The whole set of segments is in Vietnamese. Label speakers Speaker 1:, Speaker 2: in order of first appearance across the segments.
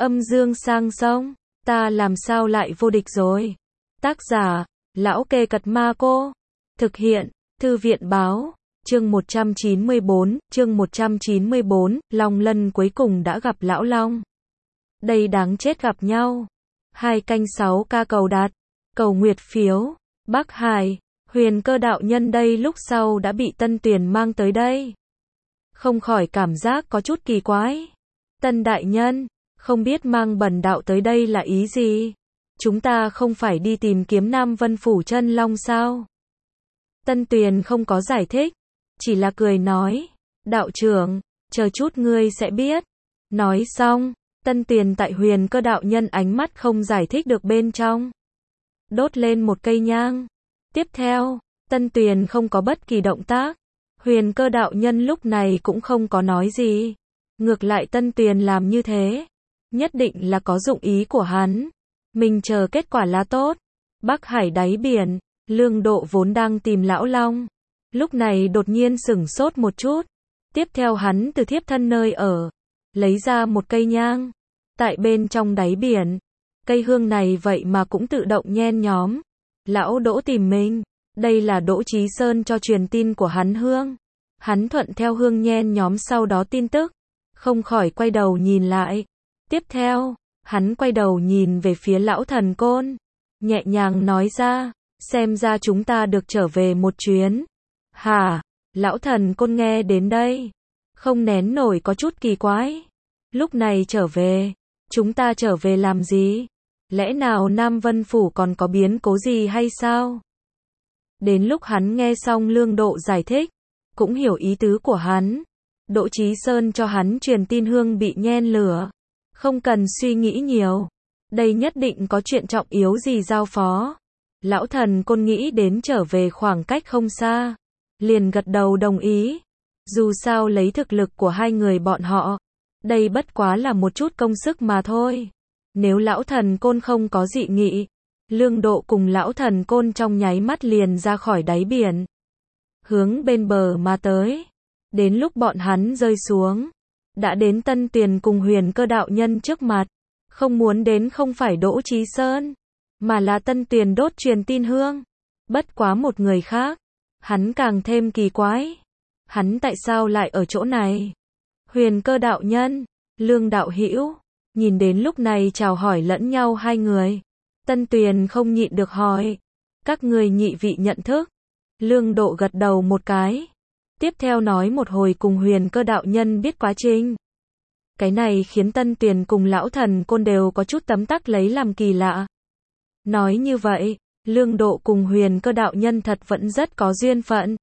Speaker 1: Âm dương sang sông, ta làm sao lại vô địch rồi. Tác giả, Lão Kê Cật Ma Cô. Thực hiện, Thư viện Báo. Chương 194, Long Lân cuối cùng đã gặp Lão Long. Đây đáng chết gặp nhau. 2canh6 cầu đặt, cầu nguyệt phiếu. Bắc Hải, Huyền Cơ đạo nhân đây lúc sau đã bị Tân Tuyền mang tới đây. Không khỏi cảm giác có chút kỳ quái. Tân đại nhân, không biết mang bần đạo tới đây là ý gì? Chúng ta không phải đi tìm kiếm Nam Vân Phủ chân long sao? Tân Tuyền không có giải thích, chỉ là cười nói, đạo trưởng, chờ chút ngươi sẽ biết. Nói xong, Tân Tuyền tại Huyền Cơ đạo nhân ánh mắt không giải thích được bên trong. Đốt lên một cây nhang. Tiếp theo, Tân Tuyền không có bất kỳ động tác. Huyền Cơ đạo nhân lúc này cũng không có nói gì. Ngược lại Tân Tuyền làm như thế, nhất định là có dụng ý của hắn. Mình chờ kết quả là tốt. Bắc Hải đáy biển, Lương Độ vốn đang tìm Lão Long. Lúc này đột nhiên sửng sốt một chút. Tiếp theo hắn từ thiếp thân nơi ở, lấy ra một cây nhang. Tại bên trong đáy biển, cây hương này vậy mà cũng tự động nhen nhóm. Lão Đỗ tìm mình. Đây là Đỗ Chí Sơn cho truyền tin của hắn hương. Hắn thuận theo hương nhen nhóm sau đó tin tức. Không khỏi quay đầu nhìn lại. Tiếp theo, hắn quay đầu nhìn về phía Lão Thần Côn. Nhẹ nhàng nói ra, xem ra chúng ta được trở về một chuyến. Hả? Lão Thần Côn nghe đến đây, không nén nổi có chút kỳ quái. Lúc này trở về, chúng ta trở về làm gì? Lẽ nào Nam Vân Phủ còn có biến cố gì hay sao? Đến lúc hắn nghe xong Lương Độ giải thích, cũng hiểu ý tứ của hắn. Đỗ Chí Sơn cho hắn truyền tin hương bị nhen lửa. Không cần suy nghĩ nhiều. Đây nhất định có chuyện trọng yếu gì giao phó. Lão Thần Côn nghĩ đến trở về khoảng cách không xa. Liền gật đầu đồng ý. Dù sao lấy thực lực của hai người bọn họ, đây bất quá là một chút công sức mà thôi. Nếu Lão Thần Côn không có dị nghị, Lương Độ cùng Lão Thần Côn trong nháy mắt liền ra khỏi đáy biển, hướng bên bờ mà tới. Đến lúc bọn hắn rơi xuống, đã đến Tân Tuyền cùng Huyền Cơ đạo nhân trước mặt. Không muốn đến không phải Đỗ Chí Sơn, mà là Tân Tuyền đốt truyền tin hương. Bất quá một người khác, hắn càng thêm kỳ quái. Hắn tại sao lại ở chỗ này? Huyền Cơ đạo nhân, Lương đạo hữu, nhìn đến lúc này chào hỏi lẫn nhau hai người. Tân Tuyền không nhịn được hỏi, các người nhị vị nhận thức? Lương Độ gật đầu một cái. Tiếp theo nói một hồi cùng Huyền Cơ đạo nhân biết quá trình. Cái này khiến Tân Tuyền cùng Lão Thần Côn đều có chút tấm tắc lấy làm kỳ lạ. Nói như vậy, Lương Độ cùng Huyền Cơ đạo nhân thật vẫn rất có duyên phận.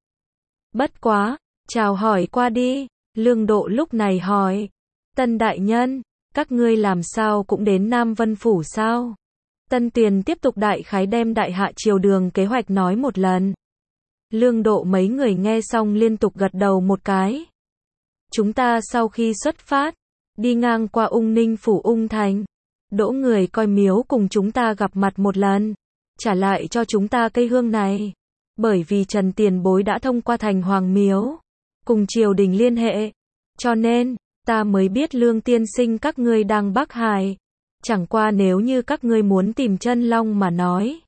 Speaker 1: Bất quá, chào hỏi qua đi, Lương Độ lúc này hỏi, Tân đại nhân, các ngươi làm sao cũng đến Nam Vân Phủ sao? Tân Tuyền tiếp tục đại khái đem Đại Hạ Triều Đường kế hoạch nói một lần. Lương Độ mấy người nghe xong liên tục gật đầu một cái. Chúng ta sau khi xuất phát, đi ngang qua Ung Ninh Phủ Ung Thành. Đỗ người coi miếu cùng chúng ta gặp mặt một lần, trả lại cho chúng ta cây hương này. Bởi vì Trần Tiền Bối đã thông qua Thành Hoàng Miếu, cùng triều đình liên hệ. Cho nên, ta mới biết Lương tiên sinh các ngươi đang Bắc Hải. Chẳng qua nếu như các ngươi muốn tìm chân long mà nói,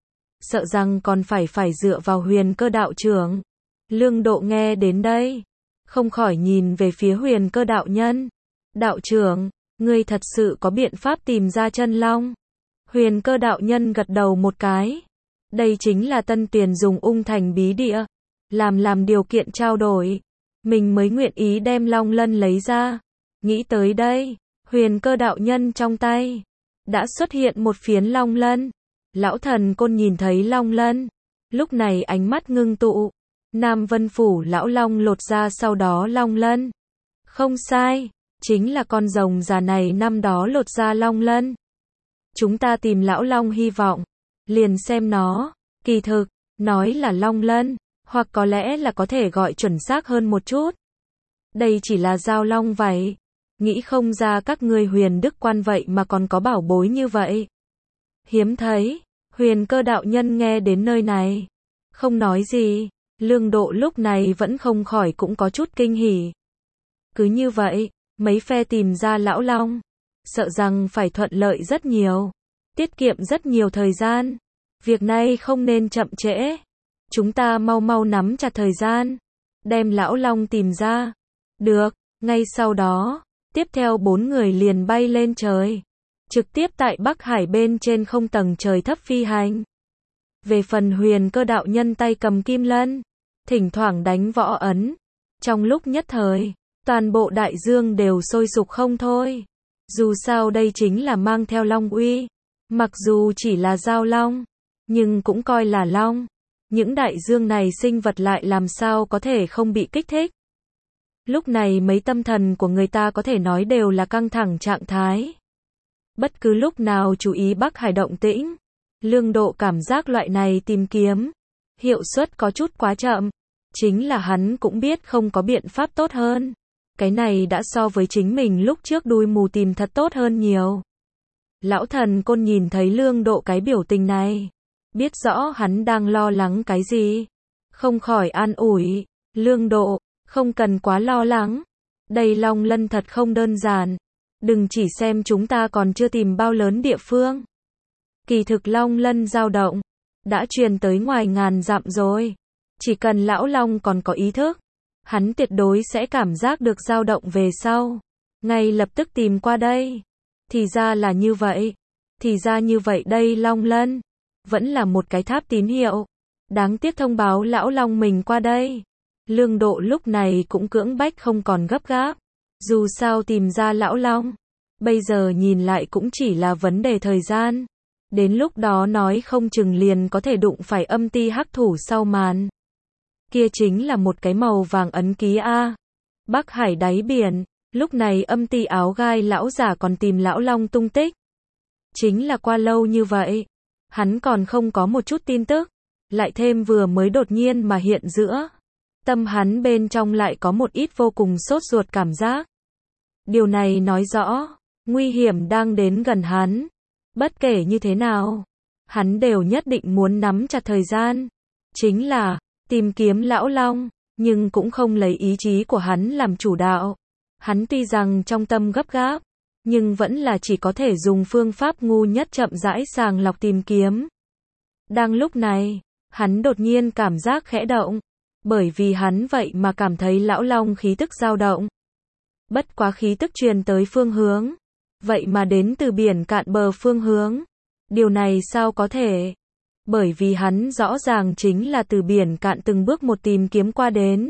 Speaker 1: sợ rằng còn phải dựa vào Huyền Cơ đạo trưởng. Lương Độ nghe đến đây, không khỏi nhìn về phía Huyền Cơ đạo nhân. Đạo trưởng, ngươi thật sự có biện pháp tìm ra chân long? Huyền Cơ đạo nhân gật đầu một cái. Đây chính là Tân Tuyền dùng Ung Thành bí địa, làm điều kiện trao đổi. Mình mới nguyện ý đem Long Lân lấy ra. Nghĩ tới đây, Huyền Cơ đạo nhân trong tay đã xuất hiện một phiến Long Lân. Lão Thần Côn nhìn thấy Long Lân, lúc này ánh mắt ngưng tụ. Nam Vân Phủ Lão Long lột ra sau đó Long Lân. Không sai, chính là con rồng già này năm đó lột ra Long Lân. Chúng ta tìm Lão Long hy vọng, liền xem nó. Kỳ thực, nói là Long Lân, hoặc có lẽ là có thể gọi chuẩn xác hơn một chút. Đây chỉ là dao long vậy. Nghĩ không ra các ngươi Huyền Đức Quan vậy mà còn có bảo bối như vậy. Hiếm thấy. Huyền Cơ đạo nhân nghe đến nơi này, không nói gì. Lương Độ lúc này vẫn không khỏi cũng có chút kinh hỉ. Cứ như vậy, mấy phe tìm ra Lão Long. sợ rằng phải thuận lợi rất nhiều, tiết kiệm rất nhiều thời gian. Việc này không nên chậm trễ. Chúng ta mau mau nắm chặt thời gian, đem lão long tìm ra. Được, ngay sau đó, tiếp theo 4 người liền bay lên trời, trực tiếp tại Bắc Hải bên trên không tầng trời thấp phi hành. Về phần Huyền Cơ đạo nhân tay cầm kim lân, thỉnh thoảng đánh võ ấn. Trong lúc nhất thời, toàn bộ đại dương đều sôi sục không thôi. Dù sao đây chính là mang theo long uy. Mặc dù chỉ là giao long, nhưng cũng coi là long. Những đại dương này sinh vật lại làm sao có thể không bị kích thích. Lúc này mấy tâm thần của người ta có thể nói đều là căng thẳng trạng thái. Bất cứ lúc nào chú ý Bắc Hải động tĩnh. Lương Độ cảm giác loại này tìm kiếm, hiệu suất có chút quá chậm. Chính là hắn cũng biết không có biện pháp tốt hơn. Cái này đã so với chính mình lúc trước đuôi mù tìm thật tốt hơn nhiều. Lão thần côn nhìn thấy Lương Độ cái biểu tình này, biết rõ hắn đang lo lắng cái gì. Không khỏi an ủi, Lương Độ, không cần quá lo lắng. Đây long lân thật không đơn giản. Đừng chỉ xem chúng ta còn chưa tìm bao lớn địa phương. Kỳ thực long lân dao động, đã truyền tới ngoài ngàn dặm rồi. Chỉ cần lão long còn có ý thức, hắn tuyệt đối sẽ cảm giác được dao động về sau. Ngay lập tức tìm qua đây. Thì ra là như vậy. Thì ra như vậy đây long lân. Vẫn là một cái tháp tín hiệu. Đáng tiếc thông báo lão long mình qua đây. Lương Độ lúc này cũng cưỡng bách không còn gấp gáp. Dù sao tìm ra lão long, bây giờ nhìn lại cũng chỉ là vấn đề thời gian. Đến lúc đó nói không chừng liền có thể đụng phải âm ti hắc thủ sau màn. Kia chính là một cái màu vàng ấn ký A. Bắc Hải đáy biển, lúc này âm ti áo gai lão giả còn tìm lão long tung tích. Chính là qua lâu như vậy, hắn còn không có một chút tin tức. Lại thêm vừa mới đột nhiên mà hiện giữa tâm hắn bên trong lại có một ít vô cùng sốt ruột cảm giác. Điều này nói rõ, nguy hiểm đang đến gần hắn. Bất kể như thế nào, hắn đều nhất định muốn nắm chặt thời gian. Chính là, tìm kiếm lão long, nhưng cũng không lấy ý chí của hắn làm chủ đạo. Hắn tuy rằng trong tâm gấp gáp, nhưng vẫn là chỉ có thể dùng phương pháp ngu nhất chậm rãi sàng lọc tìm kiếm. Đang lúc này, hắn đột nhiên cảm giác khẽ động. Bởi vì hắn vậy mà cảm thấy lão long khí tức dao động. Bất quá khí tức truyền tới phương hướng. Vậy mà đến từ biển cạn bờ phương hướng. Điều này sao có thể? Bởi vì hắn rõ ràng chính là từ biển cạn từng bước một tìm kiếm qua đến.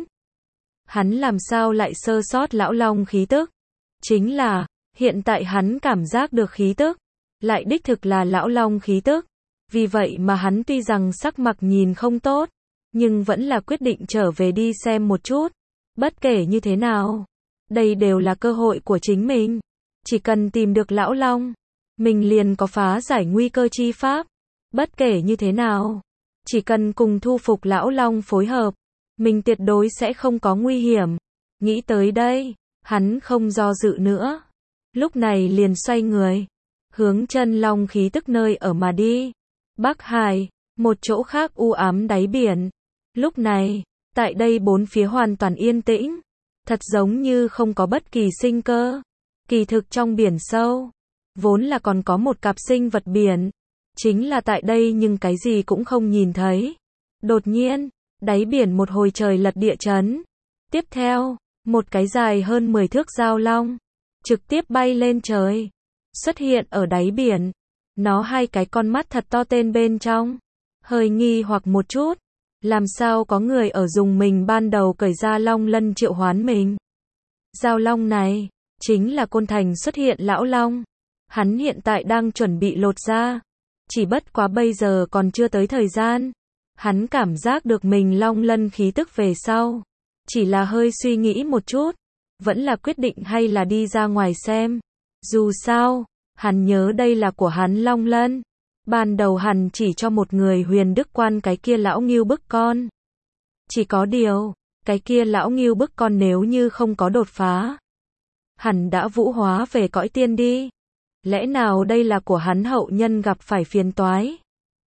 Speaker 1: Hắn làm sao lại sơ sót lão long khí tức? Chính là, hiện tại hắn cảm giác được khí tức. Lại đích thực là lão long khí tức. Vì vậy mà hắn tuy rằng sắc mặt nhìn không tốt, nhưng vẫn là quyết định trở về đi xem một chút. Bất kể như thế nào, đây đều là cơ hội của chính mình. Chỉ cần tìm được lão long, mình liền có phá giải nguy cơ chi pháp. Bất kể như thế nào, chỉ cần cùng thu phục lão long phối hợp, mình tuyệt đối sẽ không có nguy hiểm. Nghĩ tới đây, hắn không do dự nữa. Lúc này liền xoay người, hướng chân long khí tức nơi ở mà đi. Bắc Hải, một chỗ khác u ám đáy biển. Lúc này, tại đây bốn phía hoàn toàn yên tĩnh, thật giống như không có bất kỳ sinh cơ. Kỳ thực trong biển sâu, vốn là còn có một cặp sinh vật biển, chính là tại đây nhưng cái gì cũng không nhìn thấy. Đột nhiên, đáy biển một hồi trời lật địa chấn. Tiếp theo, một cái dài hơn 10 thước dao long, trực tiếp bay lên trời, xuất hiện ở đáy biển. Nó hai cái con mắt thật to tên bên trong, hơi nghi hoặc một chút. Làm sao có người ở dùng mình ban đầu cởi ra long lân triệu hoán mình? Dao long này, chính là Côn Thành xuất hiện lão long. Hắn hiện tại đang chuẩn bị lột ra. Chỉ bất quá bây giờ còn chưa tới thời gian. Hắn cảm giác được mình long lân khí tức về sau. Chỉ là hơi suy nghĩ một chút. Vẫn là quyết định hay là đi ra ngoài xem. Dù sao, hắn nhớ đây là của hắn long lân. Ban đầu hắn chỉ cho một người Huyền Đức Quan cái kia lão ngưu bức con. Chỉ có điều, cái kia lão ngưu bức con nếu như không có đột phá, hắn đã vũ hóa về cõi tiên đi. Lẽ nào đây là của hắn hậu nhân gặp phải phiền toái?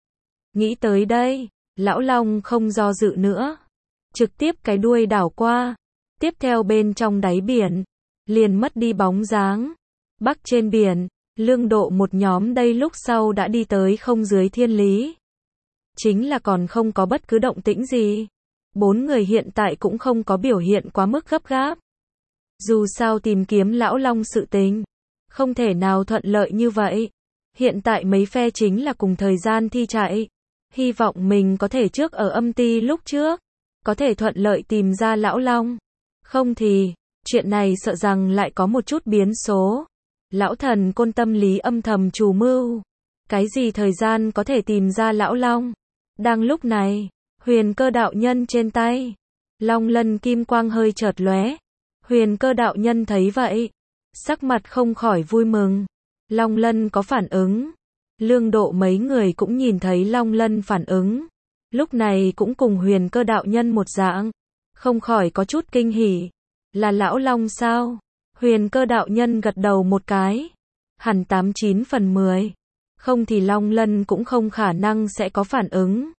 Speaker 1: Nghĩ tới đây, lão long không do dự nữa. Trực tiếp cái đuôi đảo qua. Tiếp theo bên trong đáy biển, liền mất đi bóng dáng. Bắc trên biển, Lương Độ một nhóm đây lúc sau đã đi tới không dưới thiên lý. Chính là còn không có bất cứ động tĩnh gì. 4 người hiện tại cũng không có biểu hiện quá mức gấp gáp. Dù sao tìm kiếm lão long sự tình, không thể nào thuận lợi như vậy. Hiện tại mấy phe chính là cùng thời gian thi chạy. Hy vọng mình có thể trước ở âm ti lúc trước, có thể thuận lợi tìm ra lão long. Không thì, chuyện này sợ rằng lại có một chút biến số. Lão thần côn tâm lý âm thầm trù mưu. Cái gì thời gian có thể tìm ra lão long? Đang lúc này, Huyền Cơ đạo nhân trên tay, long lân kim quang hơi chợt lóe. Huyền Cơ đạo nhân thấy vậy, sắc mặt không khỏi vui mừng. Long lân có phản ứng. Lương Độ mấy người cũng nhìn thấy long lân phản ứng. Lúc này cũng cùng Huyền Cơ đạo nhân một dạng, không khỏi có chút kinh hỉ. Là lão long sao? Huyền Cơ đạo nhân gật đầu một cái. Hẳn 89 phần 10. Không thì long lân cũng không khả năng sẽ có phản ứng.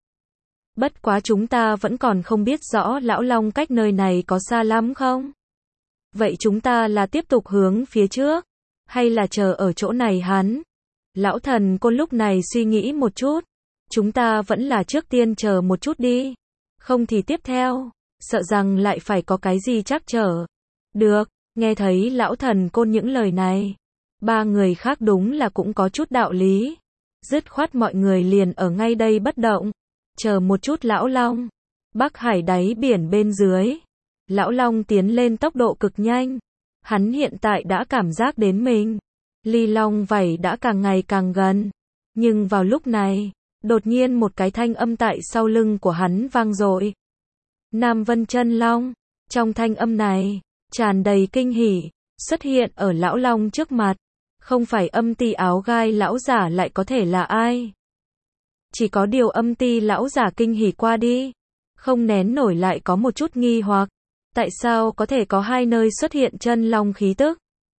Speaker 1: Bất quá chúng ta vẫn còn không biết rõ lão long cách nơi này có xa lắm không? Vậy chúng ta là tiếp tục hướng phía trước, hay là chờ ở chỗ này hắn? Lão thần côn lúc này suy nghĩ một chút. Chúng ta vẫn là trước tiên chờ một chút đi. Không thì tiếp theo, sợ rằng lại phải có cái gì trắc trở. Được, nghe thấy lão thần côn những lời này. 3 người khác đúng là cũng có chút đạo lý. Dứt khoát mọi người liền ở ngay đây bất động. Chờ một chút lão long. Bắc Hải đáy biển bên dưới. Lão long tiến lên tốc độ cực nhanh. Hắn hiện tại đã cảm giác đến mình. Ly long vảy đã càng ngày càng gần. Nhưng vào lúc này, đột nhiên một cái thanh âm tại sau lưng của hắn vang dội. Nam Vân Chân Long. Trong thanh âm này, tràn đầy kinh hỉ, xuất hiện ở lão long trước mặt. Không phải âm ti áo gai lão giả lại có thể là ai? Chỉ có điều âm ti lão giả kinh hỉ qua đi, không nén nổi lại có một chút nghi hoặc. Tại sao có thể có hai nơi xuất hiện chân long khí tức?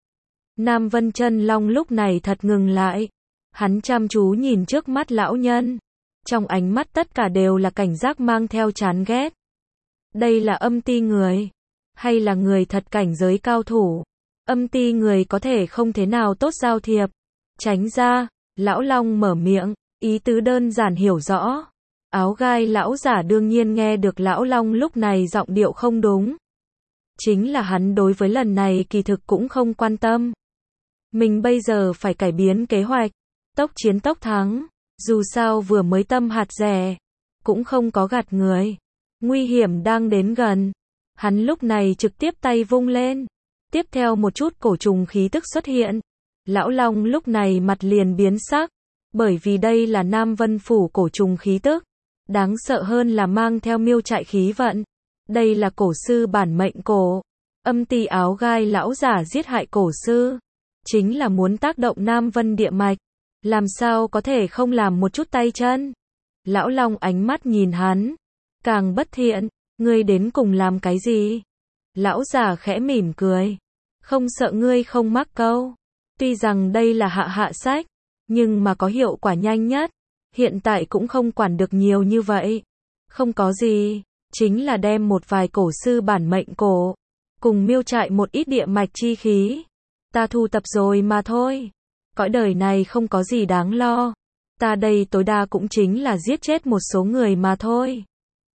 Speaker 1: Nam Vân Chân Long lúc này thật ngừng lại. Hắn chăm chú nhìn trước mắt lão nhân. Trong ánh mắt tất cả đều là cảnh giác mang theo chán ghét. Đây là âm ti người, hay là người thật cảnh giới cao thủ? Âm ti người có thể không thế nào tốt giao thiệp. Tránh ra, lão long mở miệng, ý tứ đơn giản hiểu rõ. Áo gai lão giả đương nhiên nghe được lão long lúc này giọng điệu không đúng. Chính là hắn đối với lần này kỳ thực cũng không quan tâm. Mình bây giờ phải cải biến kế hoạch, tốc chiến tốc thắng. Dù sao vừa mới tâm hạt rẻ, cũng không có gạt người. Nguy hiểm đang đến gần. Hắn lúc này trực tiếp tay vung lên. Tiếp theo một chút cổ trùng khí tức xuất hiện. Lão long lúc này mặt liền biến sắc. Bởi vì đây là Nam Vân Phủ cổ trùng khí tức. Đáng sợ hơn là mang theo miêu trại khí vận. Đây là cổ sư bản mệnh cổ. Âm ti áo gai lão giả giết hại cổ sư. Chính là muốn tác động Nam Vân địa mạch. Làm sao có thể không làm một chút tay chân? Lão long ánh mắt nhìn hắn. Càng bất thiện. Ngươi đến cùng làm cái gì? Lão giả khẽ mỉm cười. Không sợ ngươi không mắc câu. Tuy rằng đây là hạ sách, nhưng mà có hiệu quả nhanh nhất. Hiện tại cũng không quản được nhiều như vậy. Không có gì, chính là đem một vài cổ sư bản mệnh cổ, cùng miêu trại một ít địa mạch chi khí. Ta thu tập rồi mà thôi. Cõi đời này không có gì đáng lo. Ta đây tối đa cũng chính là giết chết một số người mà thôi.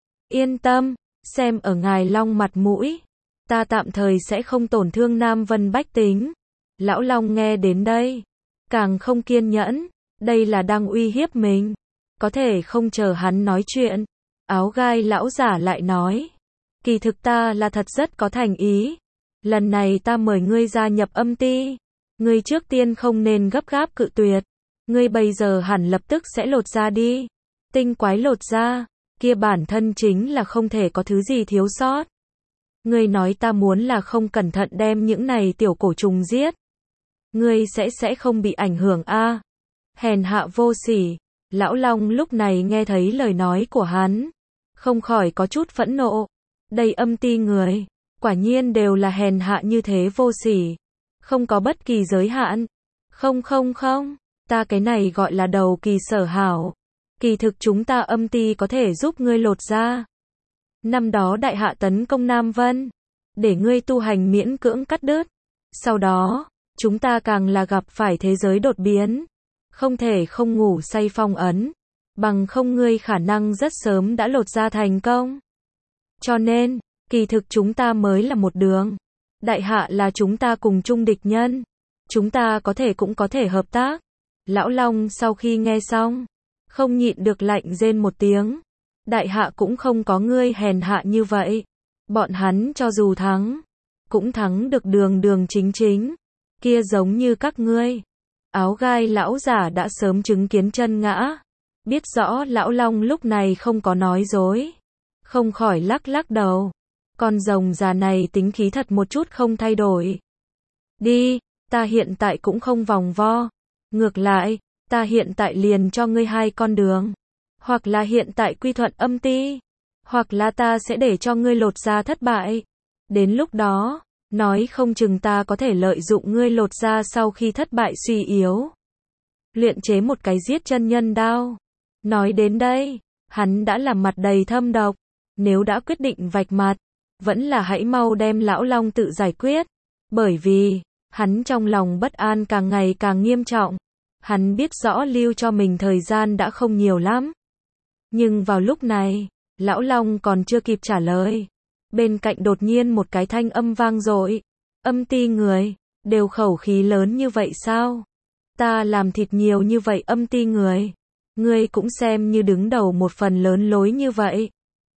Speaker 1: Yên tâm, xem ở ngài long mặt mũi. Ta tạm thời sẽ không tổn thương Nam Vân bách tính. Lão long nghe đến đây, càng không kiên nhẫn. Đây là đang uy hiếp mình. Có thể không chờ hắn nói chuyện. Áo gai lão giả lại nói. Kỳ thực ta là thật rất có thành ý. Lần này ta mời ngươi gia nhập âm ti. Ngươi trước tiên không nên gấp gáp cự tuyệt. Ngươi bây giờ hẳn lập tức sẽ lột da đi. Tinh quái lột da, kia bản thân chính là không thể có thứ gì thiếu sót. Ngươi nói ta muốn là không cẩn thận đem những này tiểu cổ trùng giết. Ngươi sẽ không bị ảnh hưởng a? Hèn hạ vô sỉ. Lão long lúc này nghe thấy lời nói của hắn, không khỏi có chút phẫn nộ. Đây âm ti người, quả nhiên đều là hèn hạ như thế vô sỉ. Không có bất kỳ giới hạn. Không, ta cái này gọi là đầu kỳ sở hảo. Kỳ thực chúng ta âm ti có thể giúp ngươi lột da. Năm đó đại hạ tấn công Nam Vân, để ngươi tu hành miễn cưỡng cắt đứt. Sau đó, chúng ta càng là gặp phải thế giới đột biến. Không thể không ngủ say phong ấn. Bằng không ngươi khả năng rất sớm đã lột ra thành công. Cho nên, kỳ thực chúng ta mới là một đường. Đại hạ là chúng ta cùng chung địch nhân. Chúng ta có thể cũng có thể hợp tác. Lão Long sau khi nghe xong, không nhịn được lạnh rên một tiếng. Đại hạ cũng không có ngươi hèn hạ như vậy. Bọn hắn cho dù thắng, cũng thắng được đường đường chính chính. Kia giống như các ngươi. Áo gai lão giả đã sớm chứng kiến chân ngã. Biết rõ lão Long lúc này không có nói dối. Không khỏi lắc lắc đầu. Con rồng già này tính khí thật một chút không thay đổi. Đi, ta hiện tại cũng không vòng vo. Ngược lại, ta hiện tại liền cho ngươi hai con đường. Hoặc là hiện tại quy thuận âm ti. Hoặc là ta sẽ để cho ngươi lột da thất bại. Đến lúc đó, nói không chừng ta có thể lợi dụng ngươi lột da sau khi thất bại suy yếu. Luyện chế một cái giết chân nhân đao. Nói đến đây, hắn đã làm mặt đầy thâm độc. Nếu đã quyết định vạch mặt, vẫn là hãy mau đem lão Long tự giải quyết. Bởi vì, hắn trong lòng bất an càng ngày càng nghiêm trọng. Hắn biết rõ lưu cho mình thời gian đã không nhiều lắm. Nhưng vào lúc này, lão Long còn chưa kịp trả lời. Bên cạnh đột nhiên một cái thanh âm vang dội. Âm ti người, đều khẩu khí lớn như vậy sao? Ta làm thịt nhiều như vậy âm ti người. Ngươi cũng xem như đứng đầu một phần lớn lối như vậy.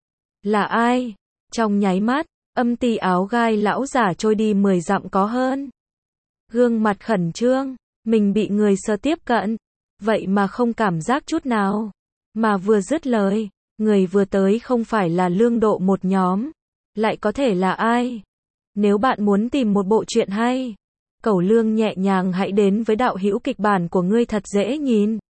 Speaker 1: Là ai? Trong nháy mắt, âm ti áo gai lão giả trôi đi 10 dặm có hơn. Gương mặt khẩn trương, mình bị người sơ tiếp cận. Vậy mà không cảm giác chút nào. Mà vừa dứt lời, người vừa tới không phải là Lương Độ một nhóm. Lại có thể là ai? Nếu bạn muốn tìm một bộ truyện hay, Cẩu Lương nhẹ nhàng hãy đến với đạo hữu kịch bản của ngươi thật dễ nhìn.